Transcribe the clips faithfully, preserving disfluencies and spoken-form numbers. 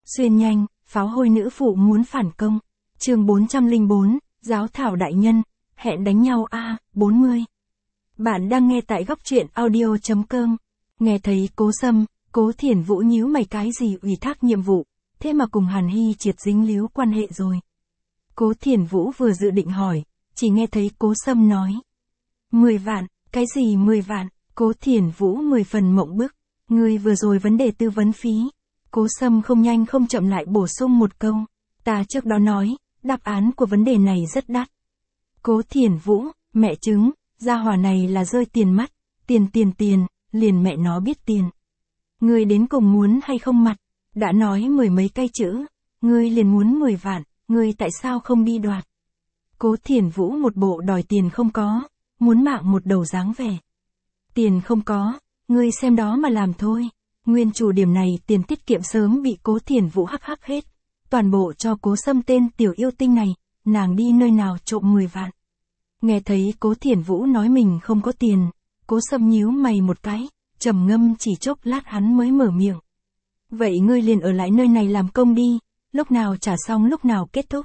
Xuyên nhanh, pháo hôi nữ phụ muốn phản công. Chương bốn trăm lẻ bốn, Giáo thảo đại nhân, hẹn đánh nhau a, bốn mươi. Bạn đang nghe tại góc truyện audio chấm com. Nghe thấy Cố Sâm, Cố Thiển Vũ nhíu mày cái gì ủy thác nhiệm vụ, thế mà cùng Hàn Hy triệt dính líu quan hệ rồi. Cố Thiển Vũ vừa dự định hỏi, chỉ nghe thấy Cố Sâm nói. mười vạn, cái gì mười vạn, Cố Thiển Vũ mười phần mộng bức, ngươi vừa rồi vấn đề tư vấn phí. Cố Sâm không nhanh không chậm lại bổ sung một câu, ta trước đó nói, đáp án của vấn đề này rất đắt. Cố Thiển Vũ, mẹ chứng, gia hỏa này là rơi tiền mắt, tiền tiền tiền, liền mẹ nó biết tiền. Ngươi đến cùng muốn hay không mặt, đã nói mười mấy cây chữ, ngươi liền muốn mười vạn, ngươi tại sao không đi đoạt. Cố Thiển Vũ một bộ đòi tiền không có, muốn mạng một đầu dáng vẻ. Tiền không có, ngươi xem đó mà làm thôi. Nguyên chủ điểm này tiền tiết kiệm sớm bị Cố Thiển Vũ hắc hắc hết. Toàn bộ cho Cố Sâm tên tiểu yêu tinh này, nàng đi nơi nào trộm mười vạn. Nghe thấy Cố Thiển Vũ nói mình không có tiền, Cố Sâm nhíu mày một cái, trầm ngâm chỉ chốc lát hắn mới mở miệng. Vậy ngươi liền ở lại nơi này làm công đi, lúc nào trả xong lúc nào kết thúc.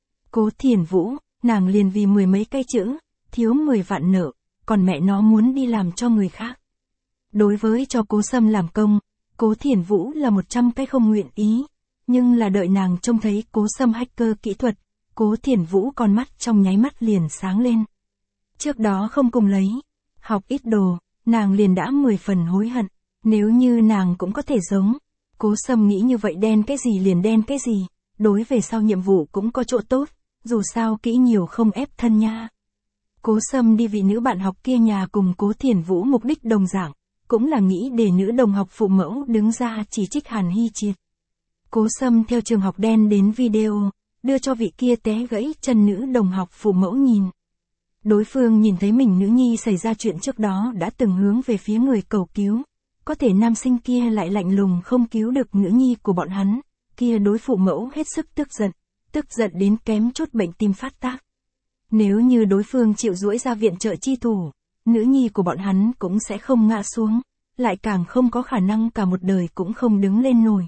Cố Thiển Vũ, nàng liền vì mười mấy cây chữ, thiếu mười vạn nợ, còn mẹ nó muốn đi làm cho người khác. Đối với cho Cố Sâm làm công, Cố Thiển Vũ là một trăm cái không nguyện ý, nhưng là đợi nàng trông thấy Cố Sâm hacker kỹ thuật, Cố Thiển Vũ con mắt trong nháy mắt liền sáng lên. Trước đó không cùng lấy, học ít đồ, nàng liền đã mười phần hối hận, nếu như nàng cũng có thể giống. Cố Sâm nghĩ như vậy đen cái gì liền đen cái gì, đối về sau nhiệm vụ cũng có chỗ tốt, dù sao kỹ nhiều không ép thân nha. Cố Sâm đi vị nữ bạn học kia nhà cùng Cố Thiển Vũ mục đích đồng dạng, cũng là nghĩ để nữ đồng học phụ mẫu đứng ra chỉ trích Hàn Hy triệt. Cố Sâm theo trường học đen đến video, đưa cho vị kia té gãy chân nữ đồng học phụ mẫu nhìn. Đối phương nhìn thấy mình nữ nhi xảy ra chuyện trước đó đã từng hướng về phía người cầu cứu, có thể nam sinh kia lại lạnh lùng không cứu được nữ nhi của bọn hắn, kia đối phụ mẫu hết sức tức giận, tức giận đến kém chút bệnh tim phát tác. Nếu như đối phương chịu duỗi ra viện trợ chi thủ, nữ nhi của bọn hắn cũng sẽ không ngã xuống, lại càng không có khả năng cả một đời cũng không đứng lên nổi.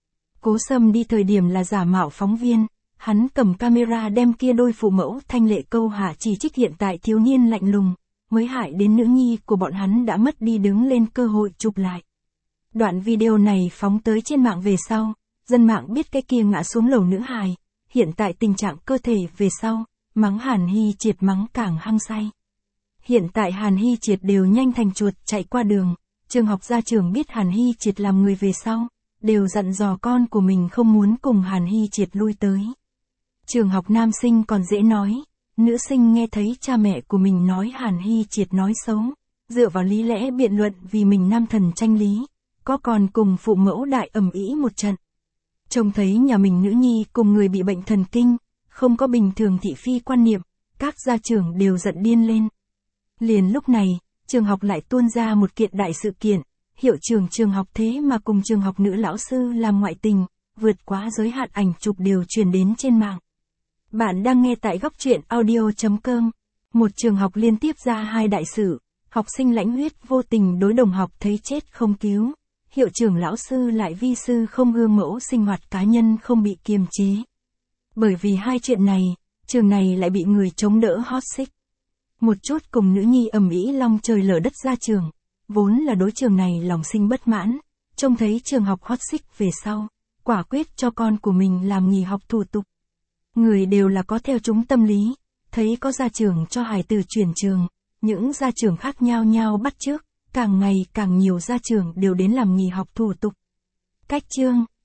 Cố Sâm đi thời điểm là giả mạo phóng viên, hắn cầm camera đem kia đôi phụ mẫu thanh lệ câu hạ chỉ trích hiện tại thiếu niên lạnh lùng, mới hại đến nữ nhi của bọn hắn đã mất đi đứng lên cơ hội chụp lại. Đoạn video này phóng tới trên mạng về sau, dân mạng biết cái kia ngã xuống lầu nữ hài, hiện tại tình trạng cơ thể về sau, mắng Hàn Hy triệt mắng càng hăng say. Hiện tại Hàn Hy triệt đều nhanh thành chuột chạy qua đường, trường học gia trưởng biết Hàn Hy triệt làm người về sau, đều dặn dò con của mình không muốn cùng Hàn Hy triệt lui tới. Trường học nam sinh còn dễ nói, nữ sinh nghe thấy cha mẹ của mình nói Hàn Hy triệt nói xấu, dựa vào lý lẽ biện luận vì mình nam thần tranh lý, có còn cùng phụ mẫu đại ầm ĩ một trận. Trông thấy nhà mình nữ nhi cùng người bị bệnh thần kinh, không có bình thường thị phi quan niệm, các gia trưởng đều giận điên lên. Liền lúc này, trường học lại tuôn ra một kiện đại sự kiện, hiệu trưởng trường học thế mà cùng trường học nữ lão sư làm ngoại tình, vượt quá giới hạn ảnh chụp đều truyền đến trên mạng. Bạn đang nghe tại góc truyện audio chấm com. Một trường học liên tiếp ra hai đại sự, học sinh lãnh huyết vô tình đối đồng học thấy chết không cứu, hiệu trưởng lão sư lại vi sư không gương mẫu sinh hoạt cá nhân không bị kiềm chế. Bởi vì hai chuyện này, trường này lại bị người chống đỡ hot seat. Một chút cùng nữ nhi ầm ĩ long trời lở đất ra trường, vốn là đối trường này lòng sinh bất mãn, trông thấy trường học hot seat về sau, quả quyết cho con của mình làm nghỉ học thủ tục. Người đều là có theo chúng tâm lý, thấy có gia trưởng cho hài tử chuyển trường, những gia trưởng khác nhau nhau bắt chước, càng ngày càng nhiều gia trưởng đều đến làm nghỉ học thủ tục. Cách chương